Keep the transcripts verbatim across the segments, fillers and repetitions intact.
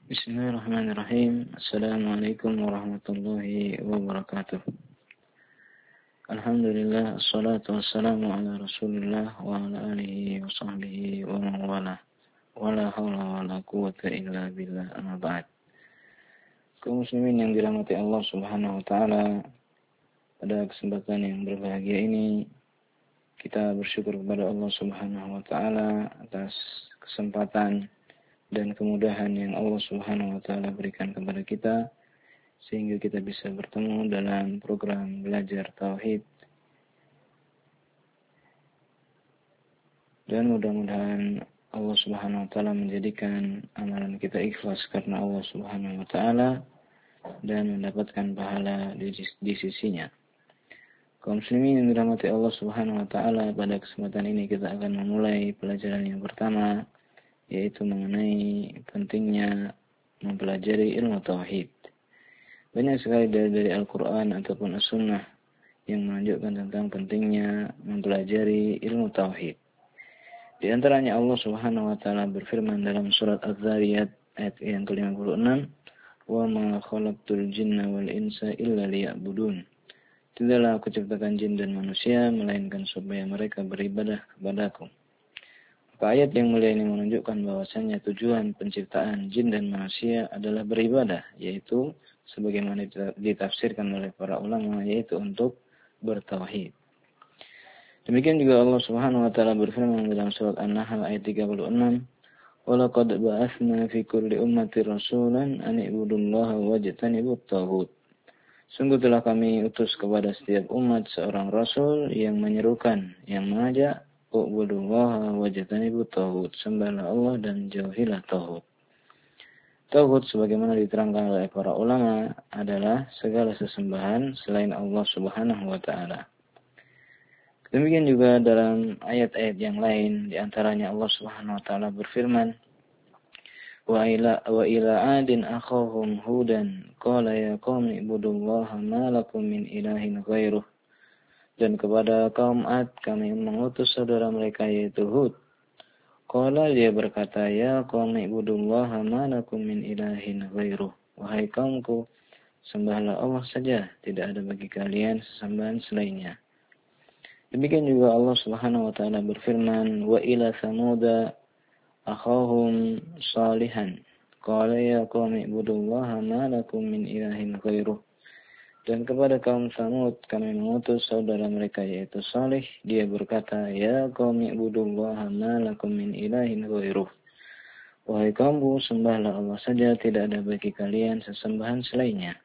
Bismillahirrahmanirrahim. Assalamualaikum warahmatullahi wabarakatuh. Alhamdulillah, assalatu wassalamu ala rasulillah wa ala alihi wa sahbihi wa man wala. Wala hawla wala quwata illa billah, amma ba'd. Kaum muslimin yang dirahmati Allah subhanahu wa ta'ala, pada kesempatan yang berbahagia ini kita bersyukur kepada Allah subhanahu wa ta'ala atas kesempatan dan kemudahan yang Allah subhanahu wa ta'ala berikan kepada kita, sehingga kita bisa bertemu dalam program belajar tauhid. Dan mudah-mudahan Allah subhanahu wa ta'ala menjadikan amalan kita ikhlas karena Allah subhanahu wa ta'ala dan mendapatkan pahala di, di sisinya. Kaum muslimin yang dirahmati Allah subhanahu wa ta'ala, pada kesempatan ini kita akan memulai pelajaran yang pertama, yaitu mengenai pentingnya mempelajari ilmu tauhid. Banyak sekali dari, dari Al-Quran ataupun As-Sunnah yang menunjukkan tentang pentingnya mempelajari ilmu tauhid. Di antaranya Allah subhanahu wa ta'ala berfirman dalam surat Az-Zariyat ayat yang ke lima puluh enam, "Wa ma khalaqtul jinna wal insa illa liya'budun." Tidaklah aku ciptakan jin dan manusia melainkan supaya mereka beribadah kepadaku. Ayat yang mulia ini menunjukkan bahwasannya tujuan penciptaan jin dan manusia adalah beribadah, yaitu sebagaimana ditafsirkan oleh para ulama, yaitu untuk bertauhid. Demikian juga Allah Subhanahu wa taala berfirman dalam surat An-Nahl ayat tiga puluh enam, "Wa laqad ba'atsna fi kulli ummatin rasulan an i'budullaha wajtanibut taghut." Sungguh telah kami utus kepada setiap umat seorang rasul yang menyerukan, yang mengajak U'budullaha wajtanibut taghut, sembahlah Allah dan jauhilah taghut. Taghut sebagaimana diterangkan oleh para ulama adalah segala sesembahan selain Allah Subhanahu wa taala. Demikian juga dalam ayat-ayat yang lain, di antaranya Allah Subhanahu wa taala berfirman, "Wa ila wa ila 'adin akhahum hudan qala ya qaumi ibudullaha ma lakum min ilahin ghairuh." Dan kepada kaum Ad kami mengutus saudara mereka yaitu Hud. Qala, dia berkata, "Ya qaumi ibudullaha ma lakum min ilahin ghairuh." Wahai kaumku, sembahlah Allah saja, tidak ada bagi kalian sesembahan selainnya. Demikian juga Allah Subhanahu wa taala berfirman, "Wa ila thamuda akhahum salihan. Qala ya qaumi ibudullaha ma lakum min ilahin ghairuh." Dan kepada kaum Tsamud kami mengutus saudara mereka yaitu Salih, dia berkata, "Ya qaumi ibudullaha ma lakum min ilahin ghairuh." Wahai kaumku, sembahlah Allah saja, tidak ada bagi kalian sesembahan selainnya.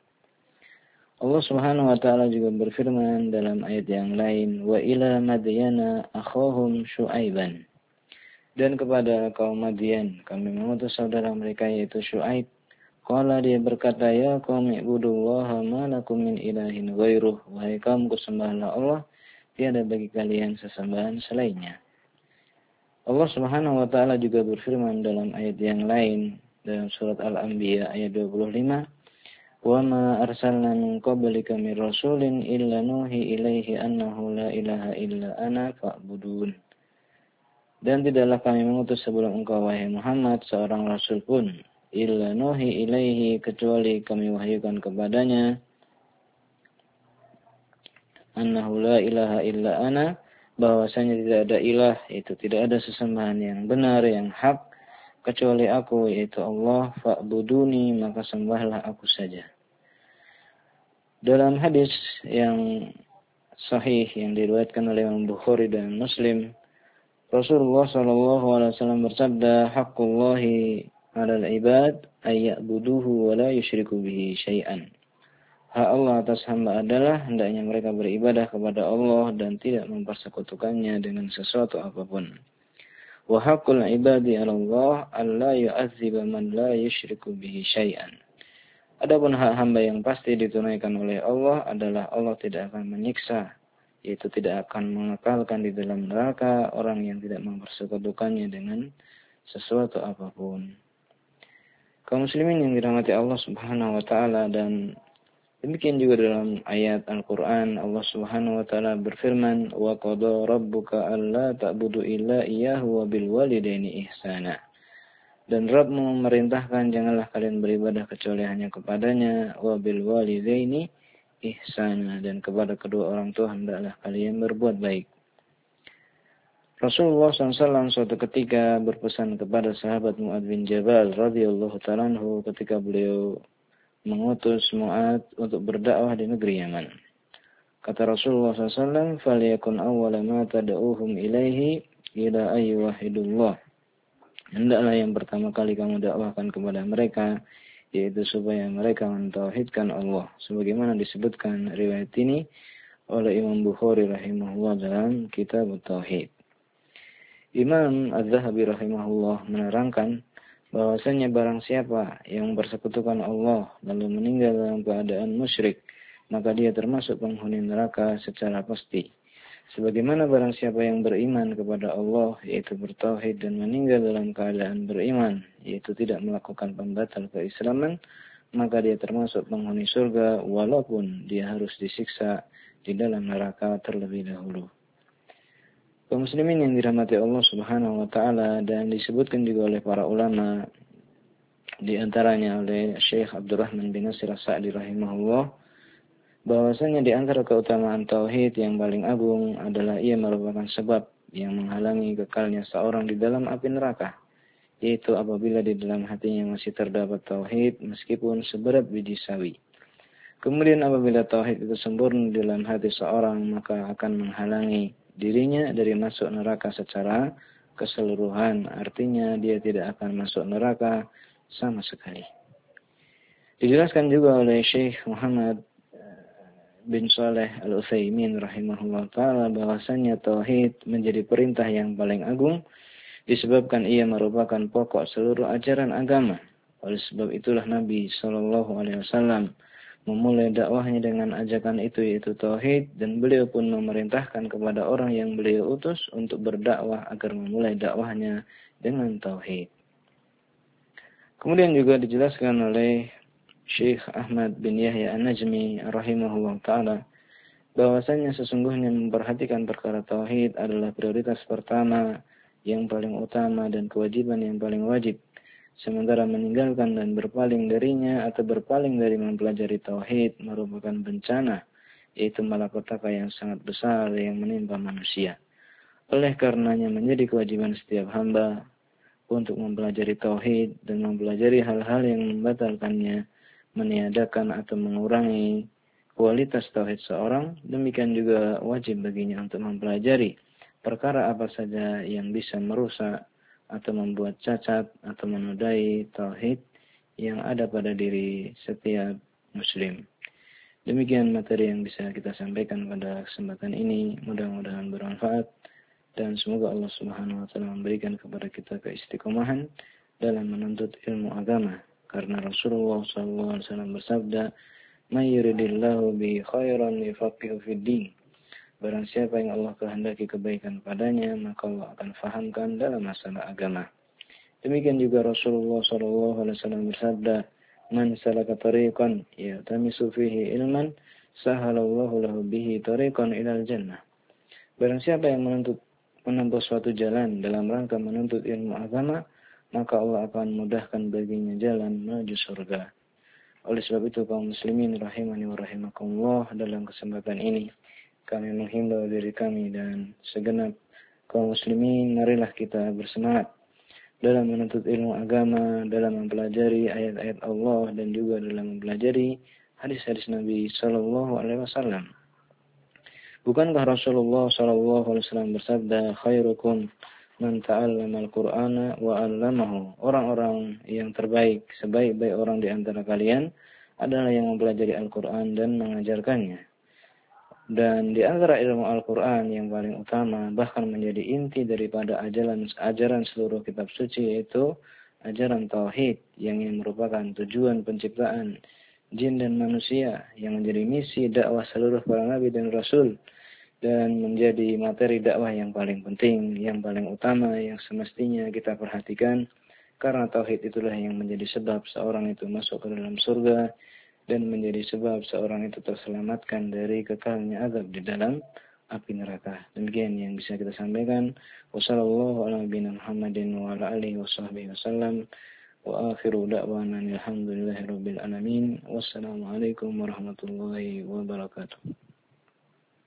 Allah Subhanahu wa taala juga berfirman dalam ayat yang lain, "Wa ila madyana akhahum syu'aiban." Dan kepada kaum Madian kami mengutus saudara mereka yaitu Syu'aib. Qala, dia berkata, "Ya qaumi ibudullaha ma lakum min ilahin ghairuh." Wahai kaumku, sembahlah Allah, tiada bagi kalian sesembahan selainnya. Allah Subhanahu wa taala juga berfirman dalam ayat yang lain dalam surat Al-Anbiya ayat dua puluh lima, "Wa ma arsalna min qablika min rasulin illa nuhi ilaihi annahu la ilaha illa ana fa'budun." Dan tidaklah kami mengutus sebelum engkau wahai Muhammad seorang rasul pun, illa nuhi ilaihi, kecuali kami wahyukan kepadanya, annahu la ilaha illa ana, bahwasanya tidak ada ilah, yaitu tidak ada sesembahan yang benar, yang hak, kecuali aku, yaitu Allah, fa'buduni, maka sembahlah aku saja. Dalam hadis yang sahih yang diriwayatkan oleh Imam Bukhari dan Muslim, Rasulullah sallallahu alaihi wasallam bersabda, "Haqqullahi 'alal 'ibad ay ya'buduhu wa la yusyriku bihi syai'an." Hak Allah atas hamba adalah hendaknya mereka beribadah kepada Allah dan tidak mempersekutukannya dengan sesuatu apapun. Wa haqqul 'ibadi 'ala Allah alla yu'adziba man la yusyriku bihi syai'an. Adapun hak hamba yang pasti ditunaikan oleh Allah adalah Allah tidak akan menyiksa, yaitu tidak akan mengekalkan di dalam neraka orang yang tidak mempersekutukannya dengan sesuatu apapun. Kaum muslimin yang dirahmati Allah Subhanahu wa taala, dan demikian juga dalam ayat Al-Qur'an Allah Subhanahu wa taala berfirman, "Wa qada rabbuka alla ta'budu illa iyyahu wa bil walidaini ihsana." Dan Rabbmu memerintahkan janganlah kalian beribadah kecuali hanya kepadanya, wa bil walidaini ihsana, dan kepada kedua orang tua hendaklah kalian berbuat baik. Rasulullah shallallahu alaihi wasallam suatu ketika berpesan kepada sahabat Mu'adz bin Jabal radhiyallahu ta'ala anhu ketika beliau mengutus Mu'adz untuk berdakwah di negeri Yaman. Kata Rasulullah shallallahu alaihi wasallam, "Falyakun awwala ma tad'uuhum ilaihi ila ayyuhidullah." Hendaklah yang pertama kali kamu dakwahkan kepada mereka, yaitu supaya mereka mentauhidkan Allah. Sebagaimana disebutkan riwayat ini oleh Imam Bukhari rahimahullah dalam kitab Tauhid. Imam Az-Zahabi rahimahullah menerangkan bahwasanya barang siapa yang mempersekutukan Allah lalu meninggal dalam keadaan musyrik, maka dia termasuk penghuni neraka secara pasti. Sebagaimana barang siapa yang beriman kepada Allah, yaitu bertauhid dan meninggal dalam keadaan beriman, yaitu tidak melakukan pembatal keislaman, maka dia termasuk penghuni surga walaupun dia harus disiksa di dalam neraka terlebih dahulu. Kaum muslimin yang dirahmati Allah Subhanahu wa taala, dan disebutkan juga oleh para ulama, di antaranya oleh Syekh Abdurrahman bin Nasir As-Sa'di rahimahullah, bahwasanya di antara keutamaan tauhid yang paling agung adalah ia merupakan sebab yang menghalangi kekalnya seorang di dalam api neraka, yaitu apabila di dalam hatinya masih terdapat tauhid meskipun seberat biji sawi. Kemudian apabila tauhid itu sempurna di dalam hati seorang, maka akan menghalangi dirinya dari masuk neraka secara keseluruhan. Artinya dia tidak akan masuk neraka sama sekali. Dijelaskan juga oleh Syekh Muhammad bin Saleh Al-Utsaimin rahimahullah ta'ala bahwasanya tauhid menjadi perintah yang paling agung disebabkan ia merupakan pokok seluruh ajaran agama. Oleh sebab itulah Nabi shallallahu alaihi wasallam memulai dakwahnya dengan ajakan itu, yaitu tauhid, dan beliau pun memerintahkan kepada orang yang beliau utus untuk berdakwah agar memulai dakwahnya dengan tauhid. Kemudian juga dijelaskan oleh Syekh Ahmad bin Yahya An-Najmi rahimahullah ta'ala bahwasanya sesungguhnya memperhatikan perkara tauhid adalah prioritas pertama yang paling utama dan kewajiban yang paling wajib. Sementara meninggalkan dan berpaling darinya atau berpaling dari mempelajari tauhid merupakan bencana, yaitu malapetaka yang sangat besar yang menimpa manusia. Oleh karenanya menjadi kewajiban setiap hamba untuk mempelajari tauhid dan mempelajari hal-hal yang membatalkannya, meniadakan atau mengurangi kualitas tauhid seorang. Demikian juga wajib baginya untuk mempelajari perkara apa saja yang bisa merusak atau membuat cacat atau menodai tauhid yang ada pada diri setiap muslim. Demikian materi yang bisa kita sampaikan pada kesempatan ini. Mudah-mudahan bermanfaat dan semoga Allah Subhanahu wa taala memberikan kepada kita keistiqomahan dalam menuntut ilmu agama. Karena Rasulullah shallallahu alaihi wasallam bersabda, "May yuridillahu bi khairan yufaqihu fid din." Barang siapa yang Allah kehendaki kebaikan padanya, maka Allah akan fahamkan dalam masalah agama. Demikian juga Rasulullah shallallahu alaihi wasallam bersabda, "Man salaka tariqan yaltamisu fihi ilman, sahalallahu lahu bihi tariqan ilal jannah." Barang siapa yang menuntut menempuh suatu jalan dalam rangka menuntut ilmu agama, maka Allah akan mudahkan baginya jalan menuju surga. Oleh sebab itu kaum muslimin rahimani wa rahimakumullah, dalam kesempatan ini kami menghimbau diri kami dan segenap kaum muslimin, marilah kita bersemangat dalam menuntut ilmu agama, dalam mempelajari ayat-ayat Allah dan juga dalam mempelajari hadis-hadis Nabi sallallahu alaihi wasallam. Bukankah Rasulullah sallallahu alaihi wasallam bersabda, "Khairukum man ta'allama al-Qur'ana wa 'allamahu." Orang-orang yang terbaik, sebaik-baik orang di antara kalian adalah yang mempelajari Al-Qur'an dan mengajarkannya. Dan di antara ilmu Al-Qur'an yang paling utama, bahkan menjadi inti daripada ajaran ajaran seluruh kitab suci, yaitu ajaran tauhid yang merupakan tujuan penciptaan jin dan manusia, yang menjadi misi dakwah seluruh para nabi dan rasul, dan menjadi materi dakwah yang paling penting, yang paling utama, yang semestinya kita perhatikan, karena tauhid itulah yang menjadi sebab seorang itu masuk ke dalam surga dan menjadi sebab seorang itu terselamatkan dari kekalnya azab di dalam api neraka. Demikian yang bisa kita sampaikan. Wassallallahu ala nabiyina Muhammadin wa ala alihi washabbihi wasallam. Wa akhiru da'wana alhamdulillahi rabbil alamin. Wassalamualaikum warahmatullahi wabarakatuh.